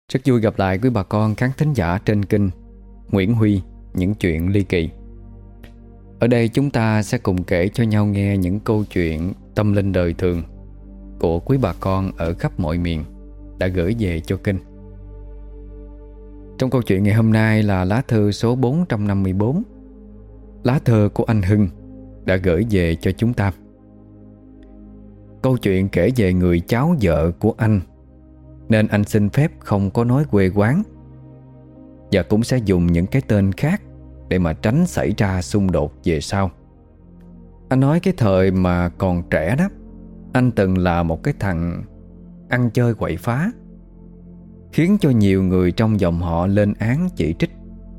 Rất vui gặp lại quý bà con khán thính giả trên kênh Nguyễn Huy Những Chuyện Ly Kỳ. Ở đây chúng ta sẽ cùng kể cho nhau nghe những câu chuyện tâm linh đời thường của quý bà con ở khắp mọi miền đã gửi về cho kênh. Trong câu chuyện ngày hôm nay là lá thư số 454, lá thư của anh Hưng đã gửi về cho chúng ta. Câu chuyện kể về người cháu vợ của anh, nên anh xin phép không có nói quê quán, và cũng sẽ dùng những cái tên khác để mà tránh xảy ra xung đột về sau. Anh nói cái thời mà còn trẻ đó, anh từng là một cái thằng ăn chơi quậy phá, khiến cho nhiều người trong dòng họ lên án chỉ trích.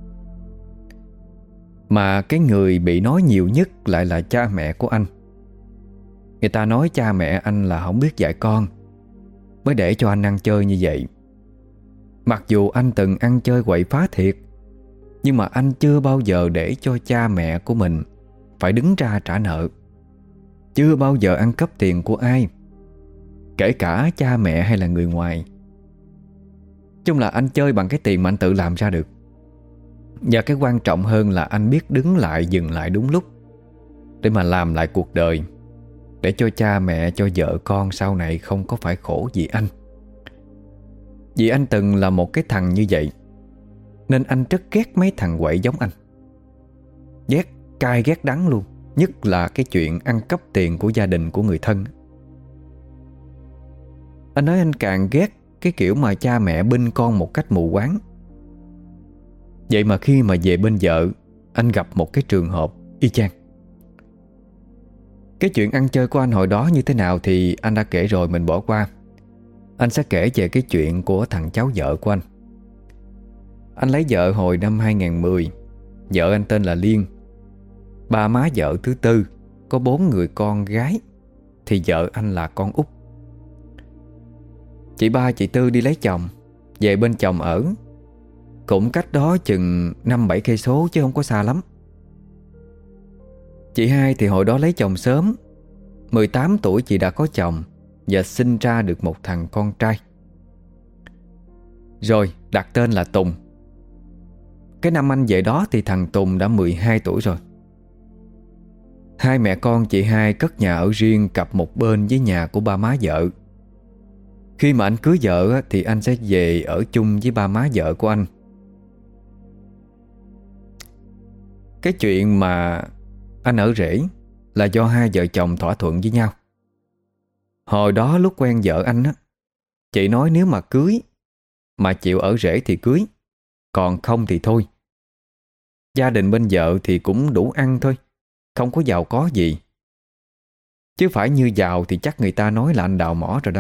Mà cái người bị nói nhiều nhất lại là cha mẹ của anh. Người ta nói cha mẹ anh là không biết dạy con, mới để cho anh ăn chơi như vậy. Mặc dù anh từng ăn chơi quậy phá thiệt, nhưng mà anh chưa bao giờ để cho cha mẹ của mình phải đứng ra trả nợ. Chưa bao giờ ăn cắp tiền của ai, kể cả cha mẹ hay là người ngoài. Chung là anh chơi bằng cái tiền mà anh tự làm ra được. Và cái quan trọng hơn là anh biết đứng lại, dừng lại đúng lúc để mà làm lại cuộc đời, để cho cha mẹ, cho vợ con sau này không có phải khổ vì anh. Vì anh từng là một cái thằng như vậy, nên anh rất ghét mấy thằng quậy giống anh. Ghét cay ghét đắng luôn. Nhất là cái chuyện ăn cắp tiền của gia đình, của người thân. Anh nói anh càng ghét cái kiểu mà cha mẹ bênh con một cách mù quáng. Vậy mà khi mà về bên vợ, anh gặp một cái trường hợp y chang. Cái chuyện ăn chơi của anh hồi đó như thế nào thì anh đã kể rồi, mình bỏ qua. Anh sẽ kể về cái chuyện của thằng cháu vợ của anh. Anh lấy vợ hồi năm 2010. Vợ anh tên là Liên. Ba má vợ thứ tư, có 4 người con gái, thì vợ anh là con út. Chị ba chị Tư đi lấy chồng, về bên chồng ở. Cũng cách đó chừng 5-7 cây số chứ không có xa lắm. Chị hai thì hồi đó lấy chồng sớm, 18 tuổi chị đã có chồng và sinh ra được một thằng con trai. Rồi đặt tên là Tùng. Cái năm anh về đó thì thằng Tùng đã 12 tuổi rồi. Hai mẹ con chị hai cất nhà ở riêng cặp một bên với nhà của ba má vợ. Khi mà anh cưới vợ thì anh sẽ về ở chung với ba má vợ của anh. Cái chuyện mà anh ở rể là do hai vợ chồng thỏa thuận với nhau. Hồi đó lúc quen vợ anh á, chị nói nếu mà cưới mà chịu ở rể thì cưới, còn không thì thôi. Gia đình bên vợ thì cũng đủ ăn thôi, không có giàu có gì. Chứ phải như giàu thì chắc người ta nói là anh đào mỏ rồi đó.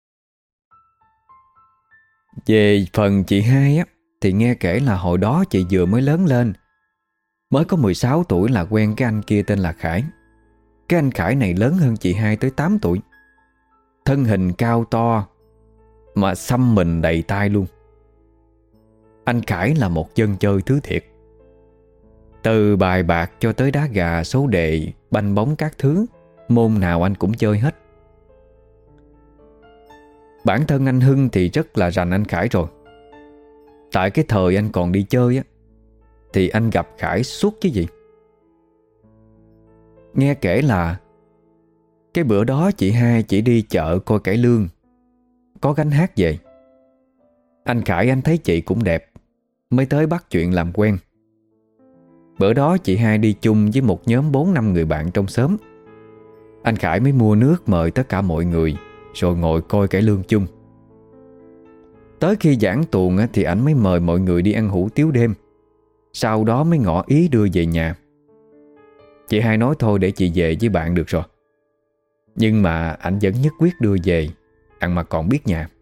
Về phần chị hai á, thì nghe kể là hồi đó chị vừa mới lớn lên, mới có 16 tuổi là quen cái anh kia tên là Khải. Cái anh Khải này lớn hơn chị hai tới 8 tuổi. Thân hình cao to, mà xăm mình đầy tai luôn. Anh Khải là một dân chơi thứ thiệt. Từ bài bạc cho tới đá gà, số đề, banh bóng các thứ, môn nào anh cũng chơi hết. Bản thân anh Hưng thì rất là rành anh Khải rồi. Tại cái thời anh còn đi chơi á, thì anh gặp Khải suốt chứ gì. Nghe kể là cái bữa đó chị hai chỉ đi chợ coi cải lương, có gánh hát về. Anh Khải anh thấy chị cũng đẹp, mới tới bắt chuyện làm quen. Bữa đó chị hai đi chung với một nhóm 4-5 người bạn trong xóm. Anh Khải mới mua nước mời tất cả mọi người, rồi ngồi coi cải lương chung. Tới khi giảng tuồng thì ảnh mới mời mọi người đi ăn hủ tiếu đêm. Sau đó mới ngỏ ý đưa về nhà. Chị hai nói thôi để chị về với bạn được rồi. Nhưng mà ảnh vẫn nhất quyết đưa về, ăn mà còn biết nhà.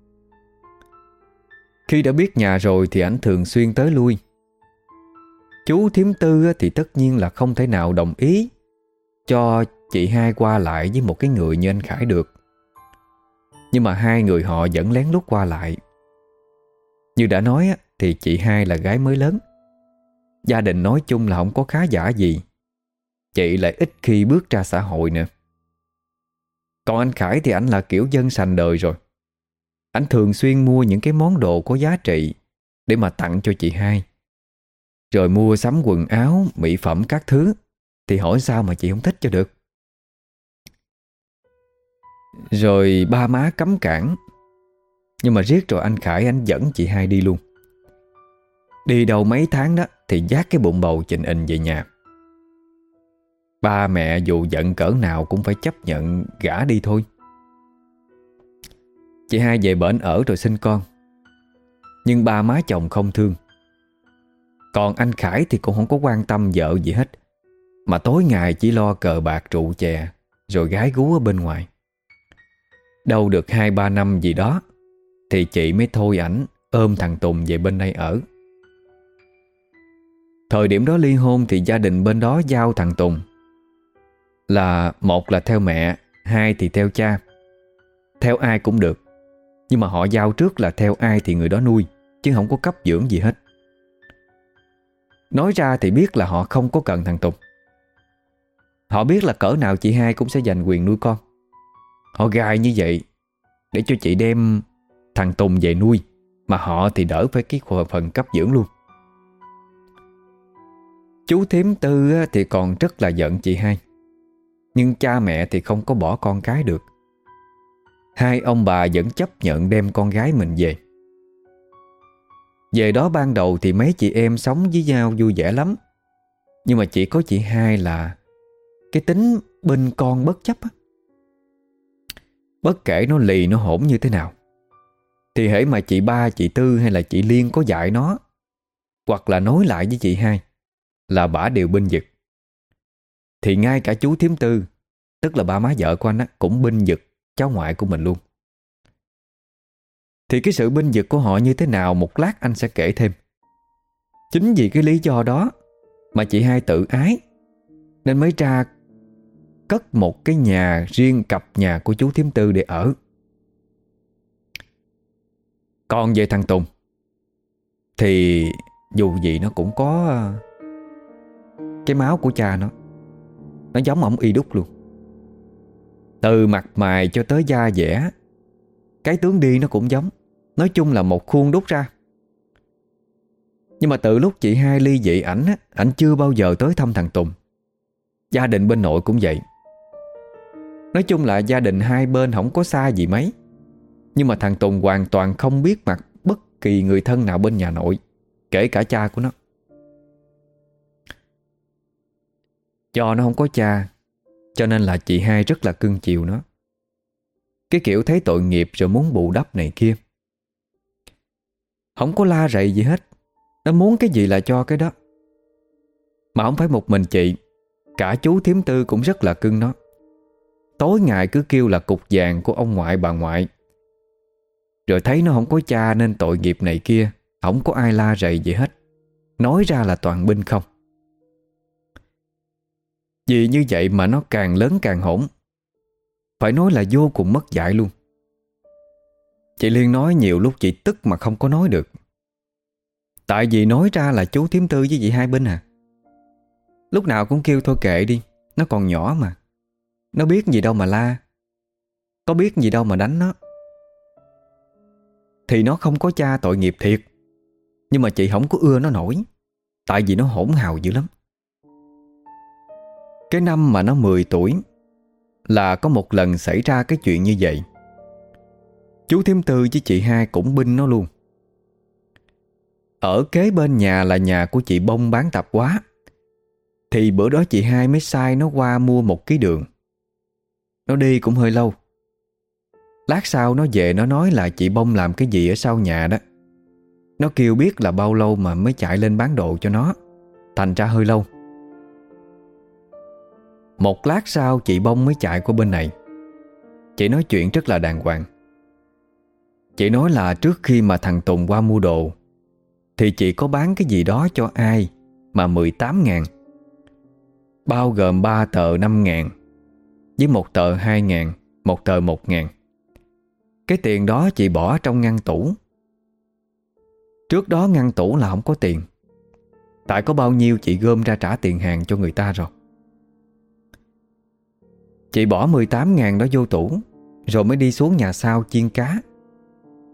Khi đã biết nhà rồi thì ảnh thường xuyên tới lui. Chú thím Tư thì tất nhiên là không thể nào đồng ý cho chị hai qua lại với một cái người như anh Khải được. Nhưng mà hai người họ vẫn lén lút qua lại. Như đã nói thì chị hai là gái mới lớn, gia đình nói chung là không có khá giả gì. Chị lại ít khi bước ra xã hội nữa. Còn anh Khải thì ảnh là kiểu dân sành đời rồi. Anh thường xuyên mua những cái món đồ có giá trị để mà tặng cho chị hai. Rồi mua sắm quần áo, mỹ phẩm các thứ. Thì hỏi sao mà chị không thích cho được. Rồi ba má cấm cản, nhưng mà riết rồi anh Khải anh dẫn chị hai đi luôn. Đi đâu mấy tháng đó thì vác cái bụng bầu chình ình về nhà. Ba mẹ dù giận cỡ nào cũng phải chấp nhận gả đi thôi. Chị hai về bển ở rồi sinh con, nhưng ba má chồng không thương. Còn anh Khải thì cũng không có quan tâm vợ gì hết, mà tối ngày chỉ lo cờ bạc rượu chè, rồi gái gú ở bên ngoài. Đâu được 2-3 năm gì đó thì chị mới thôi ảnh ôm thằng Tùng về bên đây ở. Thời điểm đó ly hôn thì gia đình bên đó giao thằng Tùng là một là theo mẹ, hai thì theo cha. Theo ai cũng được, nhưng mà họ giao trước là theo ai thì người đó nuôi, chứ không có cấp dưỡng gì hết. Nói ra thì biết là họ không có cần thằng Tùng. Họ biết là cỡ nào chị hai cũng sẽ giành quyền nuôi con. Họ gài như vậy để cho chị đem thằng Tùng về nuôi, mà họ thì đỡ phải cái phần cấp dưỡng luôn. Chú thím Tư thì còn rất là giận chị hai, nhưng cha mẹ thì không có bỏ con cái được. Hai ông bà vẫn chấp nhận đem con gái mình về. Về đó ban đầu thì mấy chị em sống với nhau vui vẻ lắm. Nhưng mà chỉ có chị hai là cái tính bên con bất chấp á. Bất kể nó lì nó hỗn như thế nào, thì hễ mà chị ba, chị Tư hay là chị Liên có dạy nó, hoặc là nói lại với chị hai, là bả đều bênh vực. Thì ngay cả chú thím Tư, tức là ba má vợ của anh á, cũng bênh vực cháu ngoại của mình luôn. Thì cái sự bênh vực của họ như thế nào một lát anh sẽ kể thêm. Chính vì cái lý do đó mà chị hai tự ái, nên mới ra cất một cái nhà riêng cặp nhà của chú thím Tư để ở. Còn về thằng Tùng thì dù gì nó cũng có cái máu của cha nó giống ổng y đúc luôn. Từ mặt mày cho tới da dẻ, cái tướng đi nó cũng giống. Nói chung là một khuôn đúc ra. Nhưng mà từ lúc chị hai ly dị ảnh chưa bao giờ tới thăm thằng Tùng. Gia đình bên nội cũng vậy. Nói chung là gia đình hai bên không có xa gì mấy, nhưng mà thằng Tùng hoàn toàn không biết mặt bất kỳ người thân nào bên nhà nội, kể cả cha của nó. Do nó không có cha, cho nên là chị hai rất là cưng chiều nó. Cái kiểu thấy tội nghiệp rồi muốn bù đắp này kia. Không có la rầy gì hết. Nó muốn cái gì là cho cái đó. Mà không phải một mình chị, cả chú thím Tư cũng rất là cưng nó. Tối ngày cứ kêu là cục vàng của ông ngoại bà ngoại. Rồi thấy nó không có cha nên tội nghiệp này kia, không có ai la rầy gì hết. Nói ra là toàn binh không. Vì như vậy mà nó càng lớn càng hỗn. Phải nói là vô cùng mất dạy luôn. Chị Liên nói nhiều lúc chị tức mà không có nói được. Tại vì nói ra là chú thím Tư với chị hai bên à. Lúc nào cũng kêu thôi kệ đi, nó còn nhỏ mà. Nó biết gì đâu mà la, có biết gì đâu mà đánh nó. Thì nó không có cha tội nghiệp thiệt, nhưng mà chị không có ưa nó nổi. Tại vì nó hỗn hào dữ lắm. Cái năm mà nó 10 tuổi là có một lần xảy ra cái chuyện như vậy. Chú thím Tư với chị hai cũng binh nó luôn. Ở kế bên nhà là nhà của chị Bông bán tạp hóa. Thì bữa đó chị hai mới sai nó qua mua 1 ký đường. Nó đi cũng hơi lâu. Lát sau nó về nó nói là chị Bông làm cái gì ở sau nhà đó. Nó kêu biết là bao lâu mà mới chạy lên bán đồ cho nó, thành ra hơi lâu. Một lát sau chị Bông mới chạy qua bên này. Chị nói chuyện rất là đàng hoàng. Chị nói là trước khi mà thằng Tùng qua mua đồ thì chị có bán cái gì đó cho ai mà 18.000, bao gồm 3 tờ 5.000 với 1 tờ 2.000, 1 tờ 1.000. Cái tiền đó chị bỏ trong ngăn tủ. Trước đó ngăn tủ là không có tiền, tại có bao nhiêu chị gom ra trả tiền hàng cho người ta rồi. Chị bỏ 18.000 đó vô tủ, rồi mới đi xuống nhà sau chiên cá.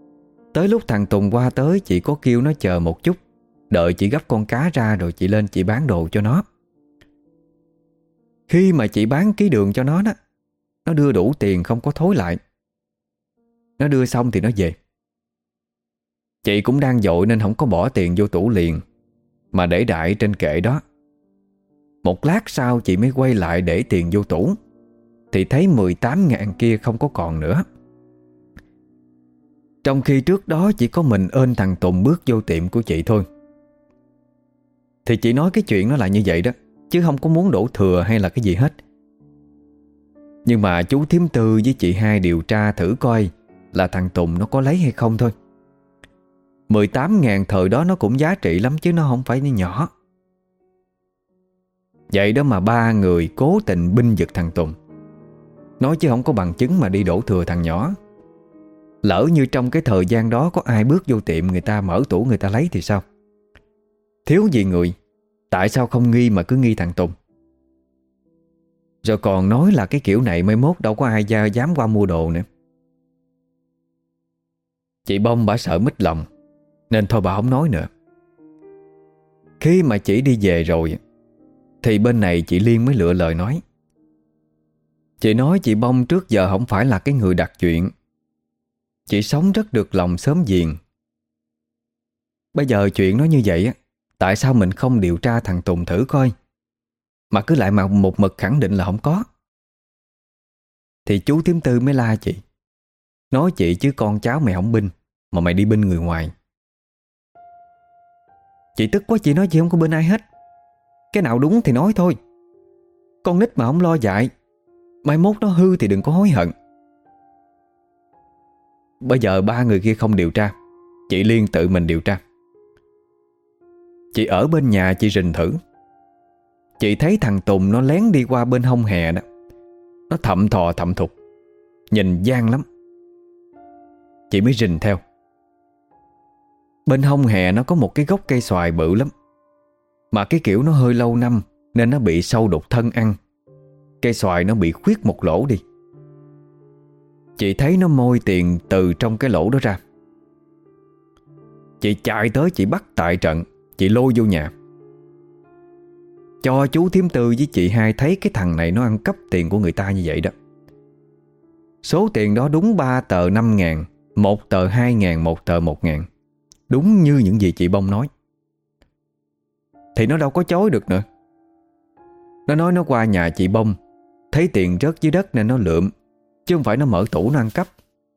Tới lúc thằng Tùng qua tới, chị có kêu nó chờ một chút, đợi chị gấp con cá ra rồi chị lên chị bán đồ cho nó. Khi mà chị bán ký đường cho nó đó, nó đưa đủ tiền không có thối lại. Nó đưa xong thì nó về. Chị cũng đang vội nên không có bỏ tiền vô tủ liền, mà để đại trên kệ đó. Một lát sau chị mới quay lại để tiền vô tủ, thì thấy 18.000 kia không có còn nữa. Trong khi trước đó chỉ có mình ơn thằng Tùng bước vô tiệm của chị thôi. Thì chị nói cái chuyện nó là như vậy đó, chứ không có muốn đổ thừa hay là cái gì hết. Nhưng mà chú thím Tư với chị hai điều tra thử coi là thằng Tùng nó có lấy hay không thôi. 18.000 thời đó nó cũng giá trị lắm chứ nó không phải nhỏ. Vậy đó mà ba người cố tình binh vực thằng Tùng, nói chứ không có bằng chứng mà đi đổ thừa thằng nhỏ. Lỡ như trong cái thời gian đó có ai bước vô tiệm người ta, mở tủ người ta lấy thì sao? Thiếu gì người, tại sao không nghi mà cứ nghi thằng Tùng? Rồi còn nói là cái kiểu này mai mốt đâu có ai dám qua mua đồ nữa. Chị Bông bả sợ mít lòng, nên thôi bà không nói nữa. Khi mà chị đi về rồi thì bên này chị Liên mới lựa lời nói. Chị nói chị Bông trước giờ không phải là cái người đặt chuyện. Chị sống rất được lòng xóm giềng. Bây giờ chuyện nó như vậy á, tại sao mình không điều tra thằng Tùng thử coi, mà cứ lại mà một mực khẳng định là không có? Thì chú thím Tư mới la chị, nói chị chứ con cháu mày không binh, mà mày đi binh người ngoài. Chị tức quá, chị nói chị không có binh ai hết. Cái nào đúng thì nói thôi. Con nít mà không lo dạy, mai mốt nó hư thì đừng có hối hận. Bây giờ ba người kia không điều tra, chị Liên tự mình điều tra. Chị ở bên nhà chị rình thử. Chị thấy thằng Tùng nó lén đi qua bên hông hè đó. Nó thậm thò thậm thục, nhìn gian lắm. Chị mới rình theo. Bên hông hè nó có một cái gốc cây xoài bự lắm, mà cái kiểu nó hơi lâu năm nên nó bị sâu đục thân ăn. Cây xoài nó bị khuyết một lỗ đi. Chị thấy nó môi tiền từ trong cái lỗ đó ra. Chị chạy tới chị bắt tại trận. Chị lôi vô nhà, cho chú thím Tư với chị hai thấy cái thằng này nó ăn cắp tiền của người ta như vậy đó. Số tiền đó đúng 3 tờ 5.000, 1 tờ 2.000, 1 tờ 1.000, đúng như những gì chị Bông nói. Thì nó đâu có chối được nữa. Nó nói nó qua nhà chị Bông, thấy tiền rớt dưới đất nên nó lượm, chứ không phải nó mở tủ nó ăn cắp.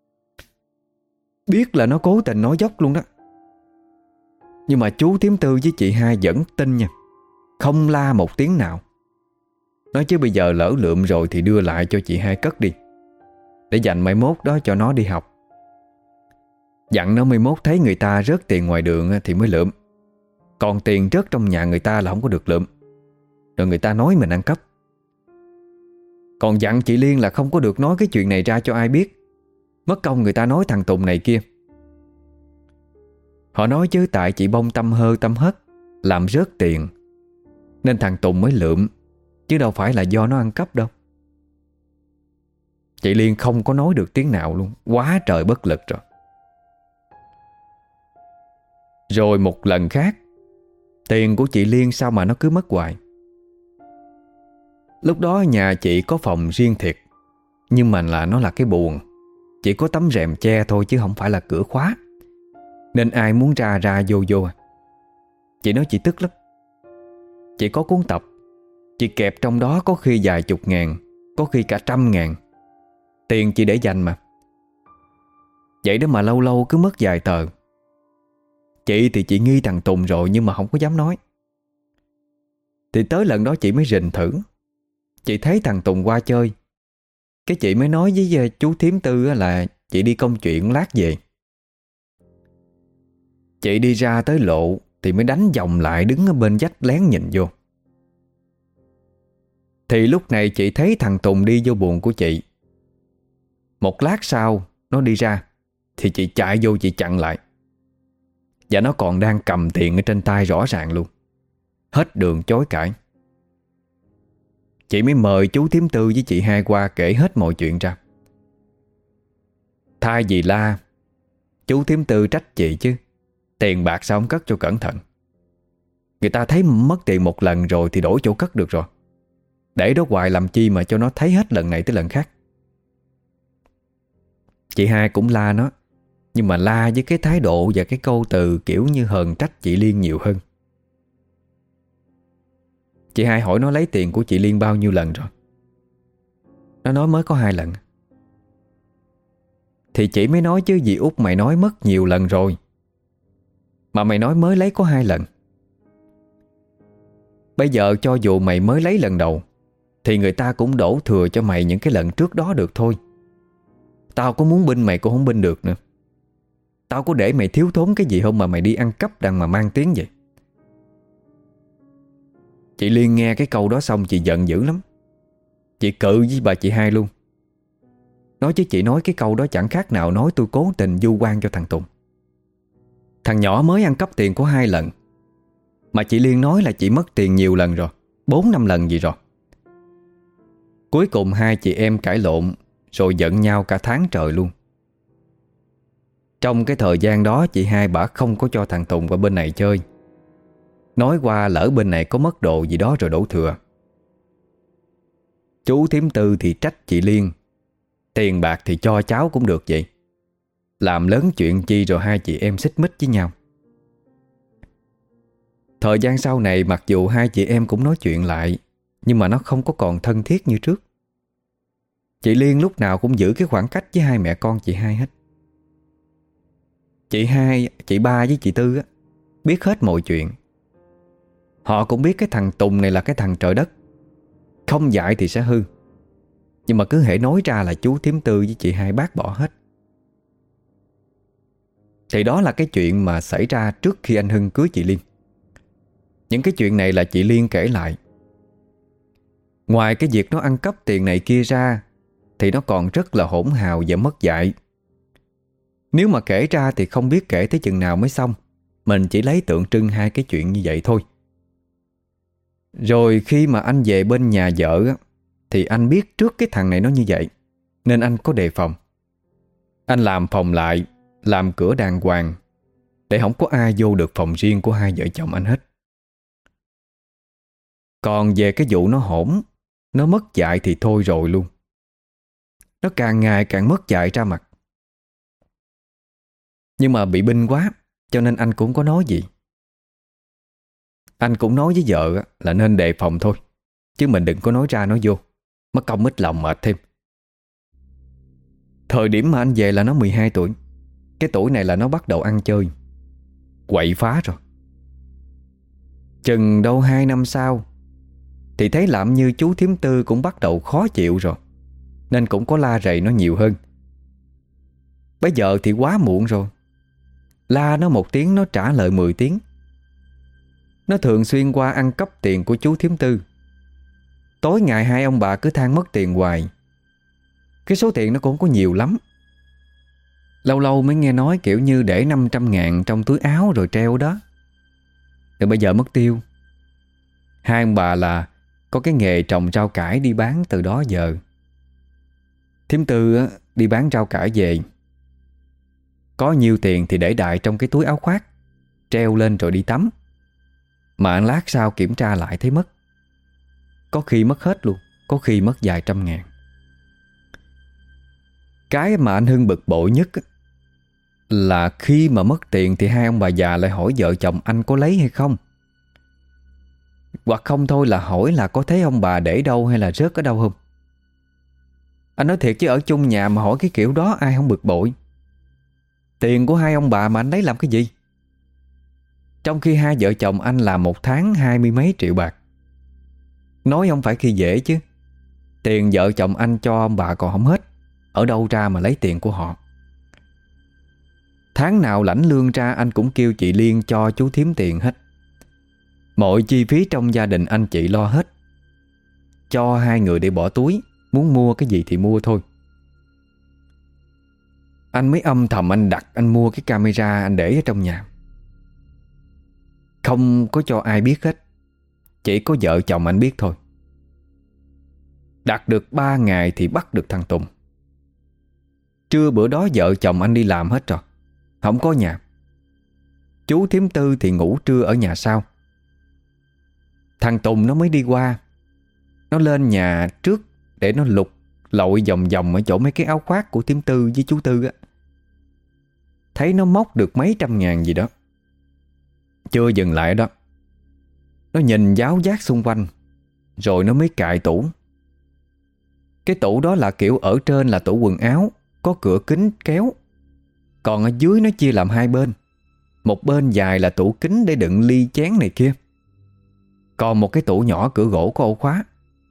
Biết là nó cố tình nói dốc luôn đó. Nhưng mà chú thím Tư với chị hai vẫn tin nha, không la một tiếng nào. Nói chứ bây giờ lỡ lượm rồi thì đưa lại cho chị hai cất đi, để dành mai mốt đó cho nó đi học. Dặn nó mai mốt thấy người ta rớt tiền ngoài đường thì mới lượm, còn tiền rớt trong nhà người ta là không có được lượm, rồi người ta nói mình ăn cắp. Còn dặn chị Liên là không có được nói cái chuyện này ra cho ai biết, mất công người ta nói thằng Tùng này kia. Họ nói chứ tại chị Bông tâm hơ tâm hất, làm rớt tiền, nên thằng Tùng mới lượm, chứ đâu phải là do nó ăn cắp đâu. Chị Liên không có nói được tiếng nào luôn, quá trời bất lực rồi. Rồi một lần khác, tiền của chị Liên sao mà nó cứ mất hoài. Lúc đó nhà chị có phòng riêng thiệt, nhưng mà nó là cái buồng, chỉ có tấm rèm che thôi chứ không phải là cửa khóa, nên ai muốn ra ra vô vô. Chị nói chị tức lắm. Chị có cuốn tập, chị kẹp trong đó có khi vài chục ngàn, có khi cả 100.000. Tiền chị để dành mà. Vậy đó mà lâu lâu cứ mất vài tờ. Chị thì chị nghi thằng Tùng rồi, nhưng mà không có dám nói. Thì tới lần đó chị mới rình thử. Chị thấy thằng Tùng qua chơi, cái chị mới nói với chú thím Tư là chị đi công chuyện lát về. Chị đi ra tới lộ thì mới đánh vòng lại đứng ở bên vách lén nhìn vô. Thì lúc này chị thấy thằng Tùng đi vô buồng của chị. Một lát sau nó đi ra thì chị chạy vô chị chặn lại. Và nó còn đang cầm tiền ở trên tay rõ ràng luôn. Hết đường chối cãi. Chị mới mời chú thím Tư với chị hai qua kể hết mọi chuyện ra. Thay vì la, Chú thím Tư trách chị chứ, tiền bạc sao không cất cho cẩn thận. Người ta thấy mất tiền một lần rồi thì đổi chỗ cất được rồi. Để đó hoài làm chi mà cho nó thấy hết lần này tới lần khác. Chị hai cũng la nó, nhưng mà la với cái thái độ và cái câu từ kiểu như hờn trách chị Liên nhiều hơn. Chị hai hỏi nó lấy tiền của chị Liên bao nhiêu lần rồi. Nó nói mới có 2 lần. Thì chị mới nói chứ dì út mày nói mất nhiều lần rồi, mà mày nói mới lấy có 2 lần. Bây giờ cho dù mày mới lấy lần đầu thì người ta cũng đổ thừa cho mày những cái lần trước đó được thôi. Tao có muốn binh mày cũng không binh được nữa. Tao có để mày thiếu thốn cái gì không mà mày đi ăn cắp đằng mà mang tiếng vậy. Chị Liên nghe cái câu đó xong chị giận dữ lắm. Chị cự với bà chị hai luôn. Nói chứ chị nói cái câu đó chẳng khác nào nói tôi cố tình vu oan cho thằng Tùng. Thằng nhỏ mới ăn cắp tiền của 2 lần, mà chị Liên nói là chị mất tiền nhiều lần rồi, 4-5 lần gì rồi. Cuối cùng hai chị em cãi lộn rồi giận nhau cả tháng trời luôn. Trong cái thời gian đó chị hai bả không có cho thằng Tùng qua bên này chơi. Nói qua lỡ bên này có mất đồ gì đó rồi đổ thừa. Chú thím Tư thì trách chị Liên, tiền bạc thì cho cháu cũng được vậy. Làm lớn chuyện chi rồi hai chị em xích mích với nhau. Thời gian sau này mặc dù hai chị em cũng nói chuyện lại, nhưng mà nó không có còn thân thiết như trước. Chị Liên lúc nào cũng giữ cái khoảng cách với hai mẹ con chị hai hết. Chị hai, chị ba với chị Tư á, biết hết mọi chuyện. Họ cũng biết cái thằng Tùng này là cái thằng trời đất, không dạy thì sẽ hư. Nhưng mà cứ hễ nói ra là chú thím Tư với chị hai bác bỏ hết. Thì đó là cái chuyện mà xảy ra trước khi anh Hưng cưới chị Liên. Những cái chuyện này là chị Liên kể lại. Ngoài cái việc nó ăn cắp tiền này kia ra thì nó còn rất là hỗn hào và mất dạy. Nếu mà kể ra thì không biết kể tới chừng nào mới xong. Mình chỉ lấy tượng trưng hai cái chuyện như vậy thôi. Rồi khi mà anh về bên nhà vợ á, thì anh biết trước cái thằng này nó như vậy, nên anh có đề phòng. Anh làm phòng lại, làm cửa đàng hoàng, để không có ai vô được phòng riêng của hai vợ chồng anh hết. Còn về cái vụ nó hỗn, nó mất dạy thì thôi rồi luôn. Nó càng ngày càng mất dạy ra mặt. Nhưng mà bị binh quá, cho nên anh cũng có nói gì. Anh cũng nói với vợ là nên đề phòng thôi, chứ mình đừng có nói ra nói vô, mất công mất lòng mệt thêm. Thời điểm mà anh về là nó 12 tuổi. Cái tuổi này là nó bắt đầu ăn chơi, quậy phá rồi. Chừng đâu 2 năm sau thì thấy làm như chú thím Tư cũng bắt đầu khó chịu rồi, nên cũng có la rầy nó nhiều hơn. Bây giờ thì quá muộn rồi. La nó 1 tiếng nó trả lời 10 tiếng. Nó thường xuyên qua ăn cắp tiền của chú thím Tư. Tối ngày hai ông bà cứ than mất tiền hoài. Cái số tiền nó cũng có nhiều lắm. Lâu lâu mới nghe nói kiểu như để 500.000 trong túi áo rồi treo đó. Rồi bây giờ mất tiêu. Hai ông bà là có cái nghề trồng rau cải đi bán từ đó giờ. Thím Tư á, đi bán rau cải về, có nhiều tiền thì để đại trong cái túi áo khoác, treo lên rồi đi tắm. Mà lát sau kiểm tra lại thấy mất. Có khi mất hết luôn, có khi mất vài trăm ngàn. Cái mà anh Hưng bực bội nhất là khi mà mất tiền thì hai ông bà già lại hỏi vợ chồng anh có lấy hay không. Hoặc không thôi là hỏi là có thấy ông bà để đâu hay là rớt ở đâu không. Anh nói thiệt chứ ở chung nhà mà hỏi cái kiểu đó ai không bực bội. Tiền của hai ông bà mà anh lấy làm cái gì? Trong khi hai vợ chồng anh làm 1 tháng 20 mấy triệu bạc. Nói không phải khi dễ chứ. Tiền vợ chồng anh cho ông bà còn không hết, ở đâu ra mà lấy tiền của họ. Tháng nào lãnh lương ra anh cũng kêu chị Liên cho chú thím tiền hết. Mọi chi phí trong gia đình anh chị lo hết. Cho hai người để bỏ túi, muốn mua cái gì thì mua thôi. Anh mới âm thầm anh mua cái camera anh để ở trong nhà. Không có cho ai biết hết, chỉ có vợ chồng anh biết thôi. Đặt được 3 ngày thì bắt được thằng Tùng. Trưa bữa đó vợ chồng anh đi làm hết rồi. không có nhà. Chú thím Tư thì ngủ trưa ở nhà sau. Thằng Tùng nó mới đi qua. Nó lên nhà trước để nó lục lội vòng vòng ở chỗ mấy cái áo khoác của thím Tư với chú Tư á. Thấy nó móc được mấy trăm ngàn gì đó. Chưa dừng lại đó, nó nhìn giáo giác xung quanh, rồi nó mới cài tủ. Cái tủ đó là kiểu ở trên là tủ quần áo, có cửa kính kéo. Còn ở dưới nó chia làm hai bên. Một bên dài là tủ kính để đựng ly chén này kia. Còn một cái tủ nhỏ cửa gỗ có ổ khóa.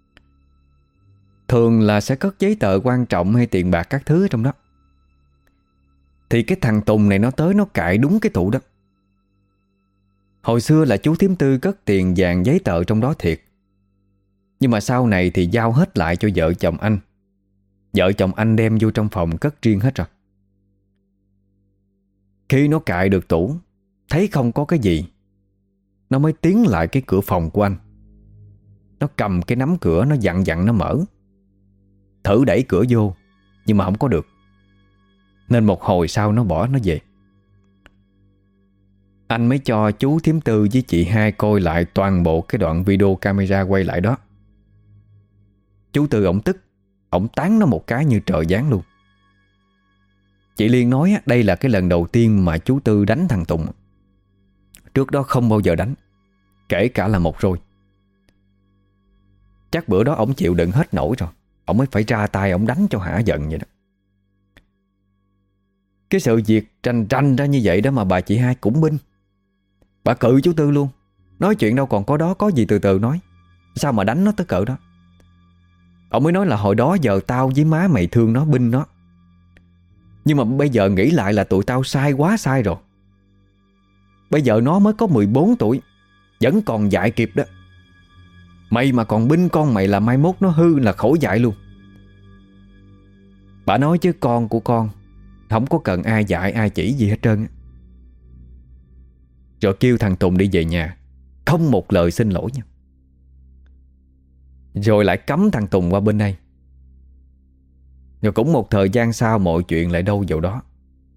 Thường là sẽ cất giấy tờ quan trọng hay tiền bạc các thứ ở trong đó. Thì cái thằng Tùng này nó tới nó cài đúng cái tủ đó. Hồi xưa là chú thím Tư cất tiền vàng giấy tờ trong đó thiệt. Nhưng mà sau này thì giao hết lại cho vợ chồng anh. Vợ chồng anh đem vô trong phòng cất riêng hết rồi. Khi nó cài được tủ, thấy không có cái gì, nó mới tiến lại cái cửa phòng của anh. Nó cầm cái nắm cửa, nó dặn dặn nó mở. Thử đẩy cửa vô, nhưng mà không có được. Nên một hồi sau nó bỏ nó về. Anh mới cho chú thím Tư với chị hai coi lại toàn bộ cái đoạn video camera quay lại đó. Chú Tư ổng tức, ổng tán nó một cái như trời giáng luôn. Chị Liên nói đây là cái lần đầu tiên mà chú Tư đánh thằng Tùng. Trước đó không bao giờ đánh, kể cả là một rồi. Chắc bữa đó ổng chịu đựng hết nổi rồi, ổng mới phải ra tay ổng đánh cho hả giận vậy đó. Cái sự việc tranh ra như vậy đó mà bà chị hai cũng binh. Bà cự chú Tư luôn. Nói chuyện đâu còn có đó, có gì từ từ nói. Sao mà đánh nó tới cỡ đó. Ông mới nói là hồi đó giờ tao với má mày thương nó, binh nó. Nhưng mà bây giờ nghĩ lại là tụi tao sai quá sai rồi. Bây giờ nó mới có 14 tuổi, vẫn còn dại kịp đó. Mày mà còn binh con mày là mai mốt nó hư là khổ dại luôn. Bà nói chứ con của con không có cần ai dạy ai chỉ gì hết trơn. Rồi kêu thằng Tùng đi về nhà, không một lời xin lỗi nha. Rồi lại cấm thằng Tùng qua bên đây. Rồi cũng một thời gian sau mọi chuyện lại đâu vào đó.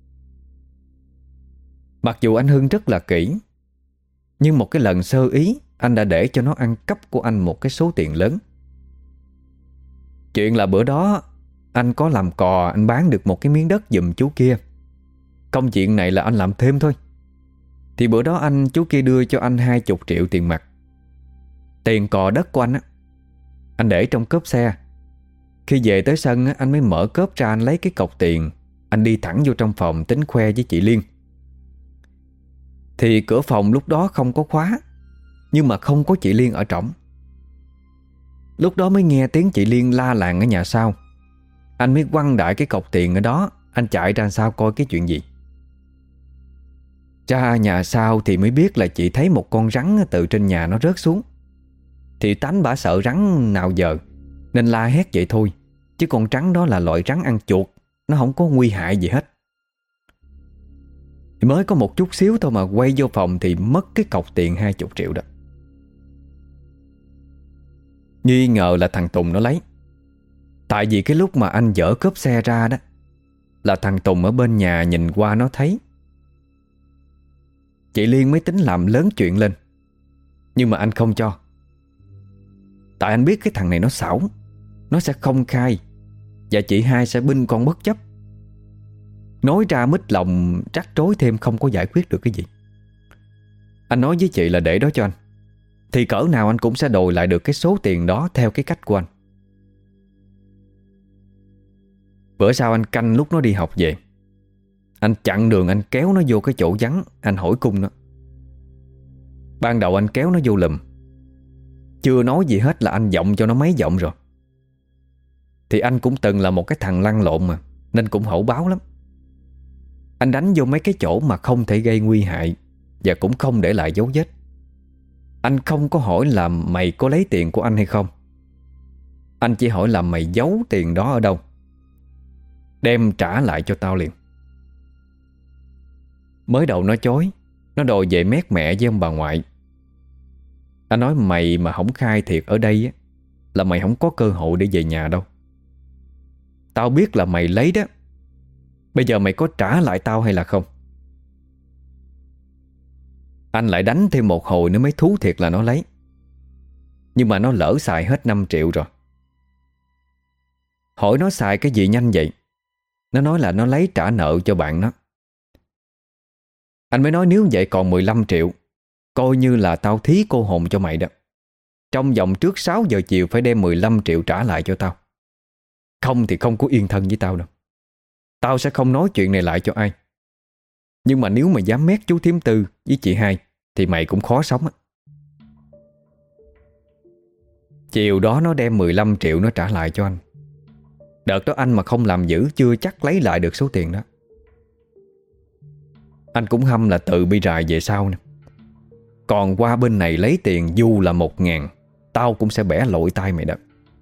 Mặc dù anh Hưng rất là kỹ, nhưng một cái lần sơ ý anh đã để cho nó ăn cắp của anh một cái số tiền lớn. Chuyện là bữa đó anh có làm cò, anh bán được một cái miếng đất giùm chú kia. Công chuyện này là anh làm thêm thôi. Thì bữa đó chú kia đưa cho anh 20 triệu tiền mặt. Tiền cò đất của anh á, anh để trong cốp xe. Khi về tới sân á, anh mới mở cốp ra, anh lấy cái cọc tiền. Anh đi thẳng vô trong phòng tính khoe với chị Liên. Thì cửa phòng lúc đó không có khóa, nhưng mà không có chị Liên ở trỏng. Lúc đó mới nghe tiếng chị Liên la làng ở nhà sau. Anh mới quăng đại cái cọc tiền ở đó. Anh chạy ra sau coi cái chuyện gì. Ra nhà sau thì mới biết là chị thấy một con rắn từ trên nhà nó rớt xuống. Thì tánh bả sợ rắn nào giờ, nên la hét vậy thôi. Chứ con rắn đó là loại rắn ăn chuột, nó không có nguy hại gì hết. Mới có một chút xíu thôi mà quay vô phòng thì mất cái cọc tiền 20 triệu đó. Nghi ngờ là thằng Tùng nó lấy. Tại vì cái lúc mà anh dỡ cốp xe ra đó, là thằng Tùng ở bên nhà nhìn qua nó thấy. Chị Liên mới tính làm lớn chuyện lên, nhưng mà anh không cho. Tại anh biết cái thằng này nó xảo, nó sẽ không khai, và chị hai sẽ binh con bất chấp. Nói ra mít lòng rắc rối thêm, không có giải quyết được cái gì. Anh nói với chị là để đó cho anh, thì cỡ nào anh cũng sẽ đòi lại được cái số tiền đó theo cái cách của anh. Bữa sau anh canh lúc nó đi học về, anh chặn đường, anh kéo nó vô cái chỗ vắng, anh hỏi cung nó. Ban đầu anh kéo nó vô lùm, chưa nói gì hết là anh giọng cho nó mấy giọng rồi. Thì anh cũng từng là một cái thằng lăn lộn mà, nên cũng hổ báo lắm. Anh đánh vô mấy cái chỗ mà không thể gây nguy hại, và cũng không để lại dấu vết. Anh không có hỏi là mày có lấy tiền của anh hay không. Anh chỉ hỏi là mày giấu tiền đó ở đâu, đem trả lại cho tao liền. Mới đầu nó chối, nó đòi về mét mẹ với ông bà ngoại. Anh nói mày mà không khai thiệt ở đây á, là mày không có cơ hội để về nhà đâu. Tao biết là mày lấy đó. Bây giờ mày có trả lại tao hay là không? Anh lại đánh thêm một hồi nữa mới thú thiệt là nó lấy. Nhưng mà nó lỡ xài hết 5 triệu rồi. Hỏi nó xài cái gì nhanh vậy? Nó nói là nó lấy trả nợ cho bạn nó. Anh mới nói nếu vậy còn 15 triệu, coi như là tao thí cô hồn cho mày đó. Trong vòng trước 6 giờ chiều phải đem 15 triệu trả lại cho tao. Không thì không có yên thân với tao đâu. Tao sẽ không nói chuyện này lại cho ai. Nhưng mà nếu mà dám mét chú thím Tư với chị hai thì mày cũng khó sống á. Chiều đó nó đem 15 triệu nó trả lại cho anh. Đợt đó anh mà không làm giữ chưa chắc lấy lại được số tiền đó. Anh cũng hâm là tự bi rài về sau nè. Còn qua bên này lấy tiền dù là 1.000, tao cũng sẽ bẻ lội tay mày đó.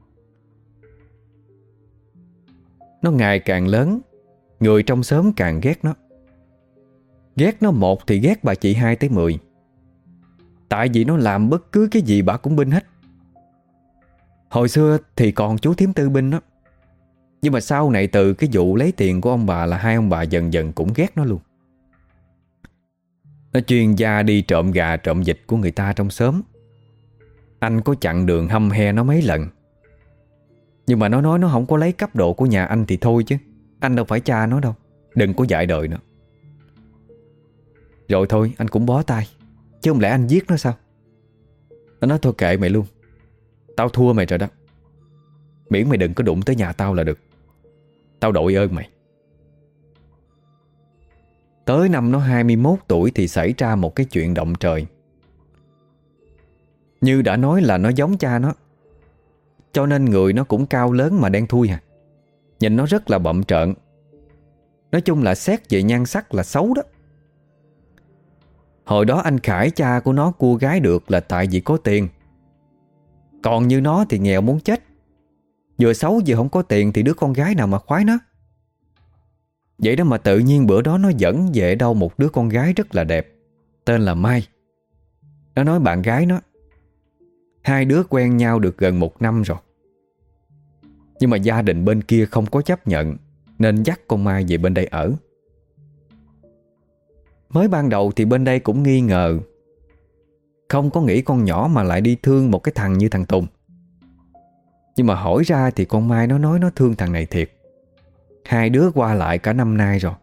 Nó ngày càng lớn, người trong xóm càng ghét nó. Ghét nó một thì ghét bà chị hai tới 10. Tại vì nó làm bất cứ cái gì bà cũng binh hết. Hồi xưa thì còn chú thím Tư binh đó. Nhưng mà sau này từ cái vụ lấy tiền của ông bà là hai ông bà dần dần cũng ghét nó luôn. Nó chuyên gia đi trộm gà trộm vịt của người ta trong xóm. Anh có chặn đường hăm he nó mấy lần. Nhưng mà nó nói nó không có lấy cấp độ của nhà anh thì thôi chứ. Anh đâu phải cha nó đâu. Đừng có dạy đời nữa. Rồi thôi anh cũng bó tay. Chứ không lẽ anh giết nó sao? Nó nói thôi kệ mày luôn. Tao thua mày rồi đó. Miễn mày đừng có đụng tới nhà tao là được. Tao đội ơn mày. Tới năm nó 21 tuổi thì xảy ra một cái chuyện động trời. Như đã nói là nó giống cha nó, cho nên người nó cũng cao lớn mà đen thui à. Nhìn nó rất là bậm trợn. Nói chung là xét về nhan sắc là xấu đó. Hồi đó anh Khải cha của nó cua gái được là tại vì có tiền. Còn như nó thì nghèo muốn chết. Vừa xấu vừa không có tiền thì đứa con gái nào mà khoái nó. Vậy đó mà tự nhiên bữa đó nó dẫn về đâu một đứa con gái rất là đẹp, tên là Mai. Nó nói bạn gái nó. Hai đứa quen nhau được gần 1 năm rồi. Nhưng mà gia đình bên kia không có chấp nhận, nên dắt con Mai về bên đây ở. Mới ban đầu thì bên đây cũng nghi ngờ, không có nghĩ con nhỏ mà lại đi thương một cái thằng như thằng Tùng. Nhưng mà hỏi ra thì con Mai nó nói nó thương thằng này thiệt. Hai đứa qua lại cả năm nay rồi.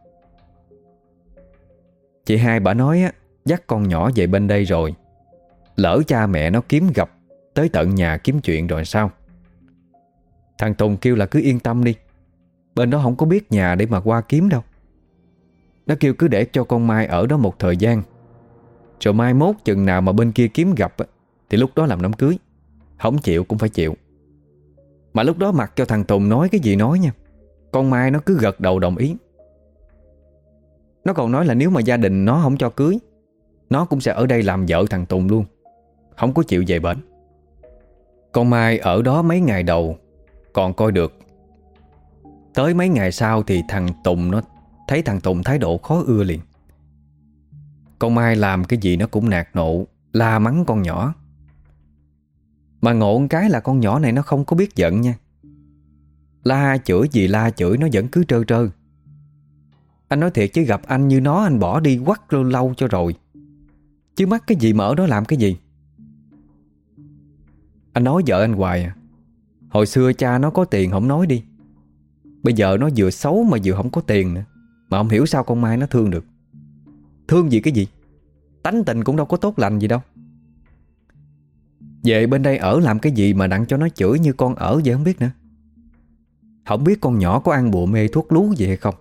Chị hai bả nói á, dắt con nhỏ về bên đây rồi, lỡ cha mẹ nó kiếm gặp tới tận nhà kiếm chuyện rồi sao. Thằng Tùng kêu là cứ yên tâm đi, bên đó không có biết nhà để mà qua kiếm đâu. Nó kêu cứ để cho con Mai ở đó một thời gian, rồi mai mốt chừng nào mà bên kia kiếm gặp á, thì lúc đó làm đám cưới. Không chịu cũng phải chịu. Mà lúc đó mặc cho thằng Tùng nói cái gì nói nha, con Mai nó cứ gật đầu đồng ý. Nó còn nói là nếu mà gia đình nó không cho cưới, nó cũng sẽ ở đây làm vợ thằng Tùng luôn, không có chịu về bển. Con Mai ở đó mấy ngày đầu còn coi được. Tới mấy ngày sau thì thằng Tùng nó thấy thằng Tùng thái độ khó ưa liền. Con Mai làm cái gì nó cũng nạt nộ, la mắng con nhỏ. Mà ngộ một cái là con nhỏ này nó không có biết giận nha. La chửi gì la chửi nó vẫn cứ trơ trơ. Anh nói thiệt chứ gặp anh như nó anh bỏ đi quắt lâu lâu cho rồi. Chứ mắc cái gì mà ở đó làm cái gì. Anh nói vợ anh hoài à. Hồi xưa cha nó có tiền không nói đi, bây giờ nó vừa xấu mà vừa không có tiền nữa. Mà không hiểu sao con Mai nó thương được. Thương gì cái gì, tánh tình cũng đâu có tốt lành gì đâu. Về bên đây ở làm cái gì mà đặng cho nó chửi như con ở vậy không biết nữa. Không biết con nhỏ có ăn bùa mê thuốc lú gì hay không.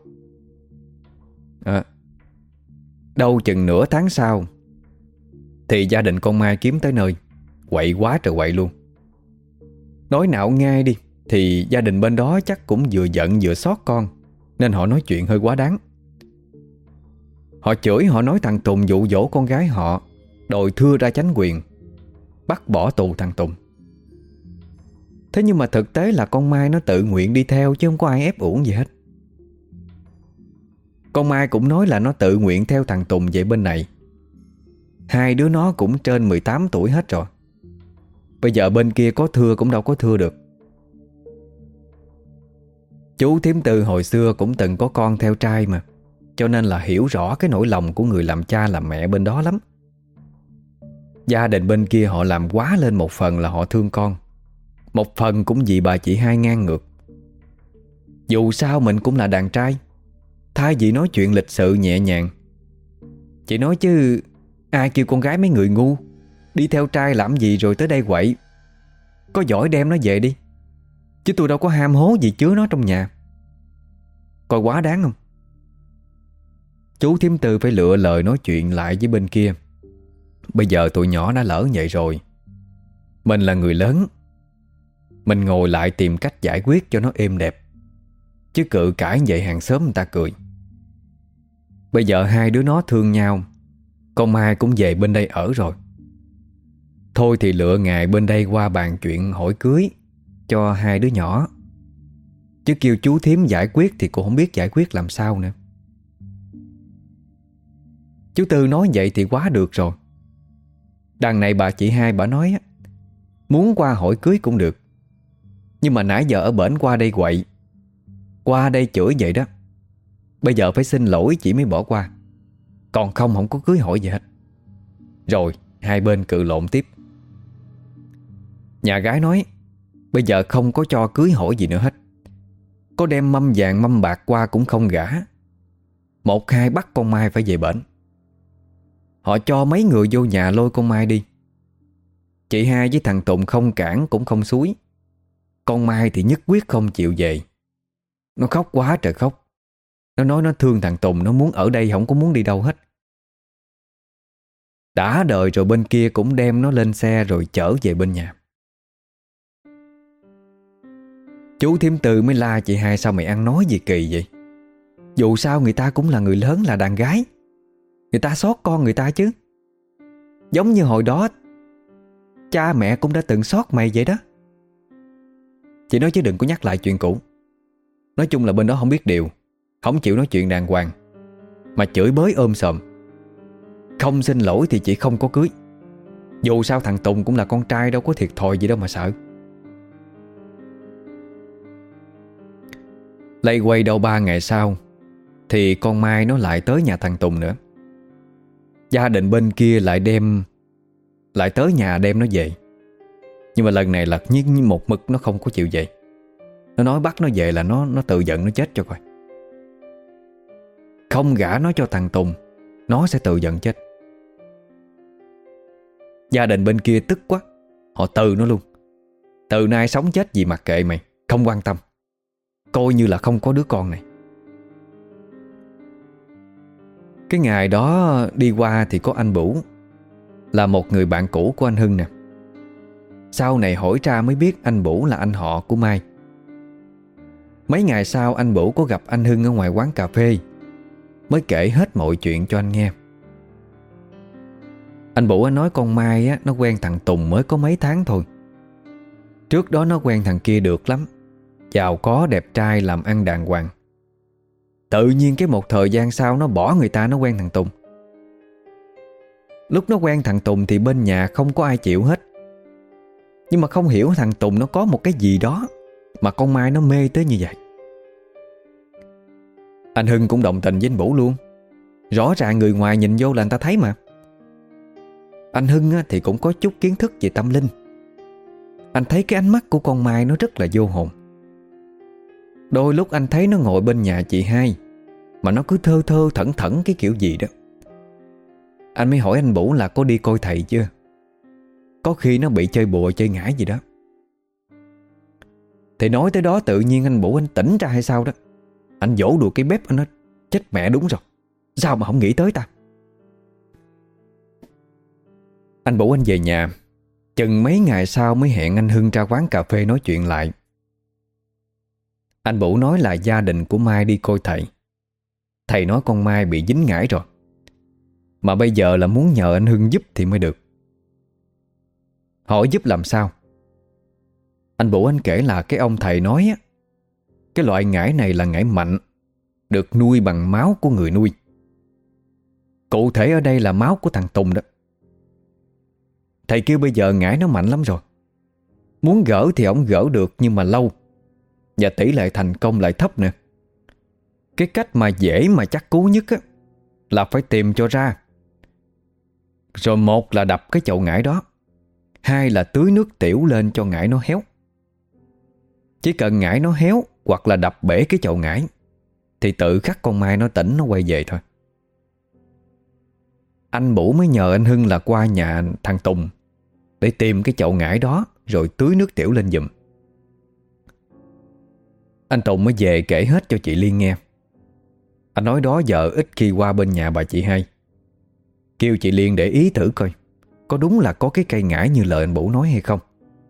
Đâu chừng nửa tháng sau thì gia đình con Mai kiếm tới nơi, quậy quá trời quậy luôn. Nói nạo ngay đi thì gia đình bên đó chắc cũng vừa giận vừa xót con, nên họ nói chuyện hơi quá đáng. Họ chửi, họ nói thằng Tùng dụ dỗ con gái họ, đòi thưa ra chánh quyền, bắt bỏ tù thằng Tùng. Thế nhưng mà thực tế là con Mai nó tự nguyện đi theo, chứ không có ai ép uổng gì hết. Con Mai cũng nói là nó tự nguyện theo thằng Tùng về bên này. Hai đứa nó cũng trên 18 tuổi hết rồi. Bây giờ bên kia có thưa cũng đâu có thưa được. Chú thím Tư hồi xưa cũng từng có con theo trai mà, cho nên là hiểu rõ cái nỗi lòng của người làm cha làm mẹ bên đó lắm. Gia đình bên kia họ làm quá lên, một phần là họ thương con, một phần cũng vì bà chị hai ngang ngược. Dù sao mình cũng là đàn trai, thay vì nói chuyện lịch sự nhẹ nhàng, chị nói chứ ai kêu con gái mấy người ngu đi theo trai làm gì rồi tới đây quậy. Có giỏi đem nó về đi, chứ tôi đâu có ham hố gì chứa nó trong nhà. Coi quá đáng không? Chú thím Tư phải lựa lời nói chuyện lại với bên kia. Bây giờ tụi nhỏ đã lỡ vậy rồi, mình là người lớn, mình ngồi lại tìm cách giải quyết cho nó êm đẹp, chứ cự cãi vậy hàng xóm người ta cười. Bây giờ hai đứa nó thương nhau, con Mai cũng về bên đây ở rồi. Thôi thì lựa ngày bên đây qua bàn chuyện hỏi cưới cho hai đứa nhỏ, chứ kêu chú thím giải quyết thì cũng không biết giải quyết làm sao nữa. Chú Tư nói vậy thì quá được rồi. Đằng này bà chị hai bà nói muốn qua hỏi cưới cũng được, nhưng mà nãy giờ ở bển qua đây quậy, qua đây chửi vậy đó. Bây giờ phải xin lỗi chị mới bỏ qua, còn không có cưới hỏi gì hết. Rồi hai bên cự lộn tiếp. Nhà gái nói bây giờ không có cho cưới hỏi gì nữa hết, có đem mâm vàng mâm bạc qua cũng không gả. Một hai bắt con Mai phải về bển. Họ cho mấy người vô nhà lôi con Mai đi. Chị hai với thằng Tùng không cản cũng không xúi. Con Mai thì nhất quyết không chịu về. Nó khóc quá trời khóc. Nó nói nó thương thằng Tùng, nó muốn ở đây, không có muốn đi đâu hết. Đã đời rồi bên kia cũng đem nó lên xe rồi chở về bên nhà. Chú thím Tư mới la chị hai sao mày ăn nói gì kỳ vậy. Dù sao người ta cũng là người lớn, là đàn gái, người ta xót con người ta chứ. Giống như hồi đó cha mẹ cũng đã từng xót mày vậy đó. Chị nói chứ đừng có nhắc lại chuyện cũ. Nói chung là bên đó không biết điều, không chịu nói chuyện đàng hoàng, mà chửi bới ôm sòm. Không xin lỗi thì chị không có cưới. Dù sao thằng Tùng cũng là con trai, đâu có thiệt thòi gì đâu mà sợ. Lây quay đâu 3 ngày sau thì con Mai nó lại tới nhà thằng Tùng nữa. Gia đình bên kia lại tới nhà đem nó về. Nhưng mà lần này là như một mực nó không có chịu về. Nó nói bắt nó về là nó tự giận nó chết cho coi. Không gả nó cho thằng Tùng, nó sẽ tự giận chết. Gia đình bên kia tức quá, họ từ nó luôn. Từ nay sống chết gì mặc kệ mày, không quan tâm, coi như là không có đứa con này. Cái ngày đó đi qua thì có anh Bửu, là một người bạn cũ của anh Hưng nè. Sau này hỏi ra mới biết anh Bửu là anh họ của Mai. Mấy ngày sau anh Bửu có gặp anh Hưng ở ngoài quán cà phê, mới kể hết mọi chuyện cho anh nghe. Anh Bửu nói con Mai nó quen thằng Tùng mới có mấy tháng thôi. Trước đó nó quen thằng kia được lắm, giàu có đẹp trai, làm ăn đàng hoàng. Tự nhiên cái một thời gian sau nó bỏ người ta, nó quen thằng Tùng. Lúc nó quen thằng Tùng thì bên nhà không có ai chịu hết. Nhưng mà không hiểu thằng Tùng nó có một cái gì đó mà con Mai nó mê tới như vậy. Anh Hưng cũng đồng tình với anh Bửu luôn. Rõ ràng người ngoài nhìn vô là người ta thấy mà. Anh Hưng thì cũng có chút kiến thức về tâm linh. Anh thấy cái ánh mắt của con Mai nó rất là vô hồn. Đôi lúc anh thấy nó ngồi bên nhà chị hai mà nó cứ thơ thơ thẩn thẩn cái kiểu gì đó. Anh mới hỏi anh Bửu là có đi coi thầy chưa, có khi nó bị chơi bùa chơi ngải gì đó. Thì nói tới đó tự nhiên anh Bửu anh tỉnh ra hay sao đó. Anh vỗ đùa cái bếp, anh nói chết mẹ đúng rồi, sao mà không nghĩ tới ta. Anh Bửu anh về nhà, chừng mấy ngày sau mới hẹn anh Hưng ra quán cà phê nói chuyện lại. Anh Bửu nói là gia đình của Mai đi coi thầy. Thầy nói con Mai bị dính ngải rồi, mà bây giờ là muốn nhờ anh Hưng giúp thì mới được. Hỏi giúp làm sao? Anh Bửu anh kể là cái ông thầy nói cái loại ngải này là ngải mạnh, được nuôi bằng máu của người nuôi. Cụ thể ở đây là máu của thằng Tùng đó. Thầy kêu bây giờ ngải nó mạnh lắm rồi, muốn gỡ thì ổng gỡ được, nhưng mà lâu, và tỷ lệ thành công lại thấp nữa. Cái cách mà dễ mà chắc cú nhất là phải tìm cho ra Rồi một là đập cái chậu ngải đó, hai là tưới nước tiểu lên cho ngải nó héo. Chỉ cần ngải nó héo hoặc là đập bể cái chậu ngải thì tự khắc con Mai nó tỉnh, nó quay về thôi. Anh Bủ mới nhờ anh Hưng là qua nhà thằng Tùng để tìm cái chậu ngải đó rồi tưới nước tiểu lên giùm. Anh Tùng mới về kể hết cho chị Liên nghe. Anh nói đó giờ ít khi qua bên nhà bà chị hai, kêu chị Liên để ý thử coi có đúng là có cái cây ngải như lời anh Bủ nói hay không.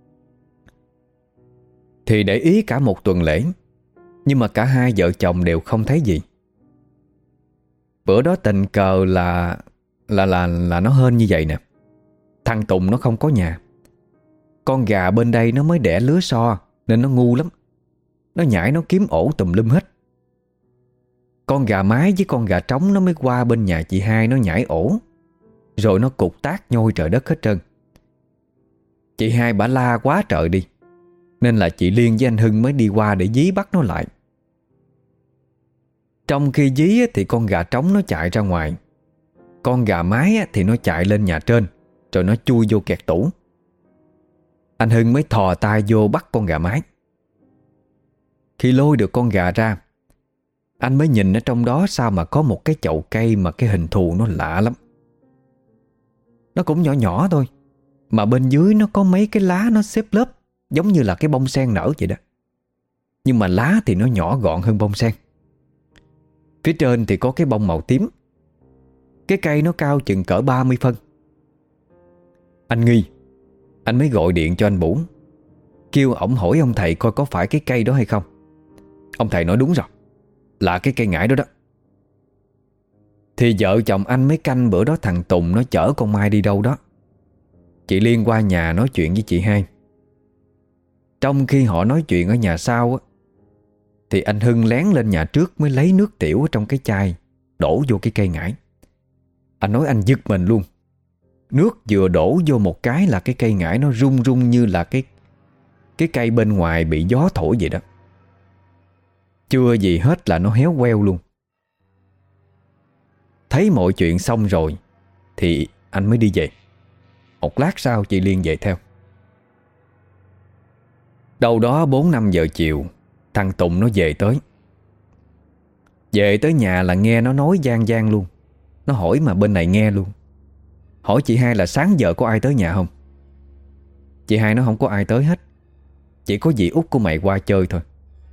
Thì để ý cả một tuần lễ, nhưng mà cả hai vợ chồng đều không thấy gì. Bữa đó tình cờ là nó hên như vậy nè. Thằng Tùng nó không có nhà. Con gà bên đây nó mới đẻ lứa so nên nó ngu lắm. Nó nhảy nó kiếm ổ tùm lum hết. Con gà mái với con gà trống nó mới qua bên nhà chị hai nó nhảy ổ, rồi nó cục tác nhôi trời đất hết trơn. Chị hai bả la quá trời đi, nên là chị Liên với anh Hưng mới đi qua để dí bắt nó lại. Trong khi dí thì con gà trống nó chạy ra ngoài, con gà mái thì nó chạy lên nhà trên, rồi nó chui vô kẹt tủ. Anh Hưng mới thò tay vô bắt con gà mái. Khi lôi được con gà ra, anh mới nhìn ở trong đó sao mà có một cái chậu cây mà cái hình thù nó lạ lắm. Nó cũng nhỏ nhỏ thôi, mà bên dưới nó có mấy cái lá nó xếp lớp, giống như là cái bông sen nở vậy đó. Nhưng mà lá thì nó nhỏ gọn hơn bông sen. Phía trên thì có cái bông màu tím. Cái cây nó cao chừng cỡ 30 phân. Anh nghi, anh mới gọi điện cho anh Bủ, kêu ổng hỏi ông thầy coi có phải cái cây đó hay không. Ông thầy nói đúng rồi, là cái cây ngải đó đó. Thì vợ chồng anh mới canh bữa đó thằng Tùng nó chở con Mai đi đâu đó. Chị Liên qua nhà nói chuyện với chị hai. Trong khi họ nói chuyện ở nhà sau thì anh Hưng lén lên nhà trước mới lấy nước tiểu ở trong cái chai đổ vô cái cây ngải. Anh nói anh giật mình luôn. Nước vừa đổ vô một cái là cái cây ngải nó rung rung như là cái cây bên ngoài bị gió thổi vậy đó. Chưa gì hết là nó héo queo luôn. Thấy mọi chuyện xong rồi thì anh mới đi về. Một lát sau chị Liên về theo. Đâu đó 4-5 giờ chiều, thằng Tùng nó về tới. Về tới nhà là nghe nó nói gian gian luôn. Nó hỏi mà bên này nghe luôn. Hỏi chị hai là sáng giờ có ai tới nhà không. Chị hai nó không có ai tới hết, chỉ có dì út của mày qua chơi thôi.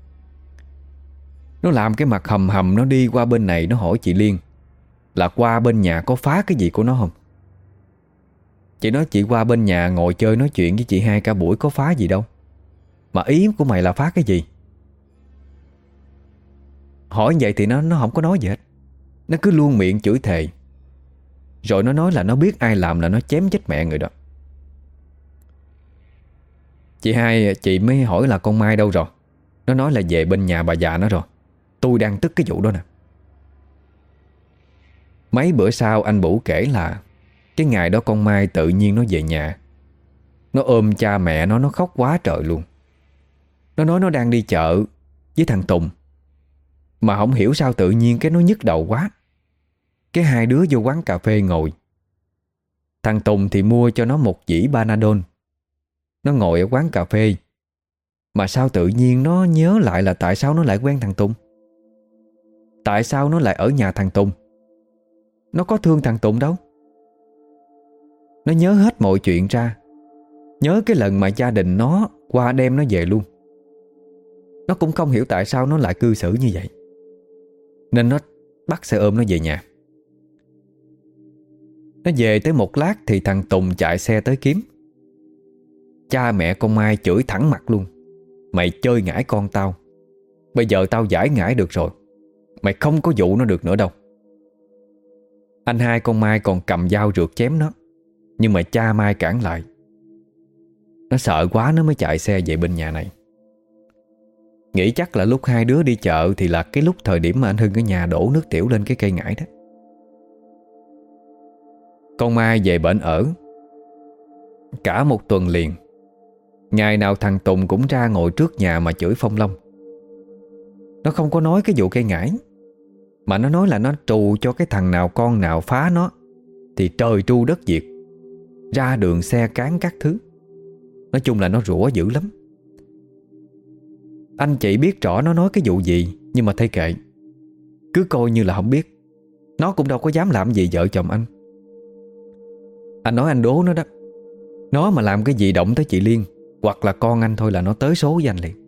Nó làm cái mặt hầm hầm, nó đi qua bên này. Nó hỏi chị Liên là qua bên nhà có phá cái gì của nó không. Chị nói chị qua bên nhà ngồi chơi nói chuyện với chị hai cả buổi, có phá gì đâu. Mà ý của mày là phá cái gì? Hỏi vậy thì nó không có nói gì hết. Nó cứ luôn miệng chửi thề. Rồi nó nói là nó biết ai làm là nó chém chết mẹ người đó. Chị mới hỏi là con Mai đâu rồi. Nó nói là về bên nhà bà già nó rồi. Tôi đang tức cái vụ đó nè. Mấy bữa sau anh Bủ kể là cái ngày đó con Mai tự nhiên nó về nhà. Nó ôm cha mẹ nó khóc quá trời luôn. Nó nói nó đang đi chợ với thằng Tùng, mà không hiểu sao tự nhiên cái nó nhức đầu quá. Cái hai đứa vô quán cà phê ngồi. Thằng Tùng thì mua cho nó một dĩ Panadol. Nó ngồi ở quán cà phê, mà sao tự nhiên nó nhớ lại là tại sao nó lại quen thằng Tùng. Tại sao nó lại ở nhà thằng Tùng. Nó có thương thằng Tùng đâu. Nó nhớ hết mọi chuyện ra. Nhớ cái lần mà gia đình nó qua đem nó về luôn. Nó cũng không hiểu tại sao nó lại cư xử như vậy, nên nó bắt xe ôm nó về nhà. Nó về tới một lát thì thằng Tùng chạy xe tới kiếm. Cha mẹ con Mai chửi thẳng mặt luôn. Mày chơi ngải con tao. Bây giờ tao giải ngải được rồi, mày không có dụ nó được nữa đâu. Anh hai con Mai còn cầm dao rượt chém nó, nhưng mà cha Mai cản lại. Nó sợ quá nó mới chạy xe về bên nhà này. Nghĩ chắc là lúc hai đứa đi chợ thì là cái lúc thời điểm mà anh Hưng ở nhà đổ nước tiểu lên cái cây ngải đó. Con Mai về bển ở cả một tuần liền. Ngày nào thằng Tùng cũng ra ngồi trước nhà mà chửi Phong Long. Nó không có nói cái vụ cây ngải, mà nó nói là nó trù cho cái thằng nào con nào phá nó thì trời tru đất diệt, ra đường xe cán các thứ. Nói chung là nó rủa dữ lắm. Anh chị biết rõ nó nói cái vụ gì, nhưng mà thay kệ, cứ coi như là không biết. Nó cũng đâu có dám làm gì vợ chồng anh. Anh nói anh đố nó đó. Nó mà làm cái gì động tới chị Liên hoặc là con anh thôi là nó tới số với anh liền.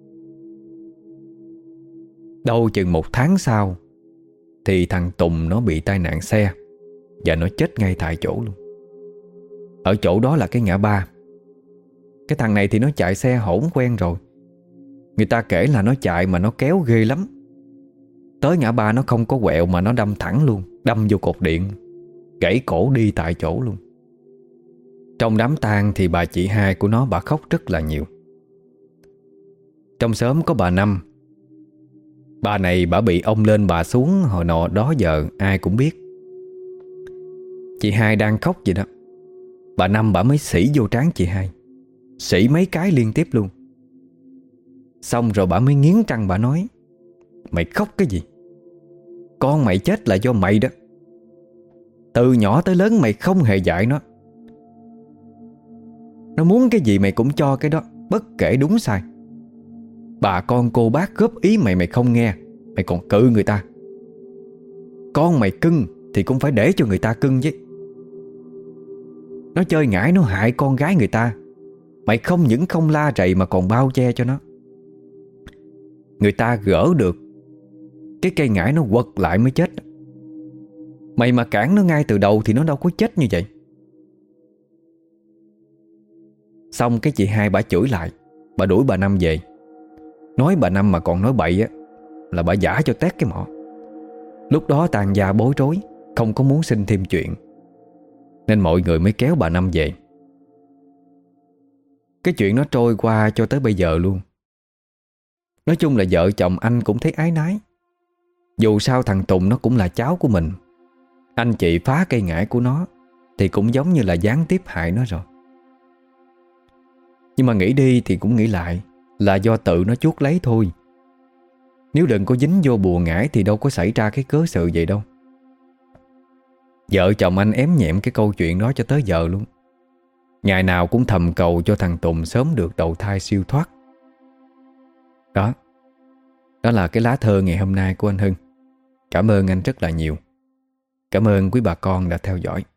Đâu chừng 1 tháng sau thì thằng Tùng nó bị tai nạn xe và nó chết ngay tại chỗ luôn. Ở chỗ đó là cái ngã ba. Cái thằng này thì nó chạy xe hổn quen rồi. Người ta kể là nó chạy mà nó kéo ghê lắm. Tới ngã ba nó không có quẹo mà nó đâm thẳng luôn, đâm vô cột điện, gãy cổ đi tại chỗ luôn. Trong đám tang thì bà chị hai của nó bà khóc rất là nhiều. Trong xóm có bà Năm. Bà này bà bị ông lên bà xuống hồi nọ đó giờ ai cũng biết. Chị hai đang khóc vậy đó, bà Năm bà mới xỉ vô trán chị hai, xỉ mấy cái liên tiếp luôn. Xong rồi bà mới nghiến răng bà nói: "Mày khóc cái gì? Con mày chết là do mày đó. Từ nhỏ tới lớn mày không hề dạy nó. Nó muốn cái gì mày cũng cho cái đó, bất kể đúng sai. Bà con cô bác góp ý mày, mày không nghe, mày còn cự người ta. Con mày cưng thì cũng phải để cho người ta cưng chứ. Nó chơi ngải, nó hại con gái người ta, mày không những không la rầy mà còn bao che cho nó. Người ta gỡ được cái cây ngải nó quật lại mới chết. Mày mà cản nó ngay từ đầu thì nó đâu có chết như vậy." Xong cái chị hai bà chửi lại, bà đuổi bà Năm về. Nói bà Năm mà còn nói bậy á là bà giả cho tét cái mỏ. Lúc đó tàn gia bối rối, không có muốn xin thêm chuyện, nên mọi người mới kéo bà Năm về. Cái chuyện nó trôi qua cho tới bây giờ luôn. Nói chung là vợ chồng anh cũng thấy áy náy. Dù sao thằng Tùng nó cũng là cháu của mình. Anh chị phá cây ngải của nó thì cũng giống như là gián tiếp hại nó rồi. Nhưng mà nghĩ đi thì cũng nghĩ lại là do tự nó chuốc lấy thôi. Nếu đừng có dính vô bùa ngải thì đâu có xảy ra cái cớ sự vậy đâu. Vợ chồng anh ém nhẹm cái câu chuyện đó cho tới giờ luôn. Ngày nào cũng thầm cầu cho thằng Tùng sớm được đầu thai siêu thoát. Đó, đó là cái lá thơ ngày hôm nay của anh Hưng. Cảm ơn anh rất là nhiều. Cảm ơn quý bà con đã theo dõi.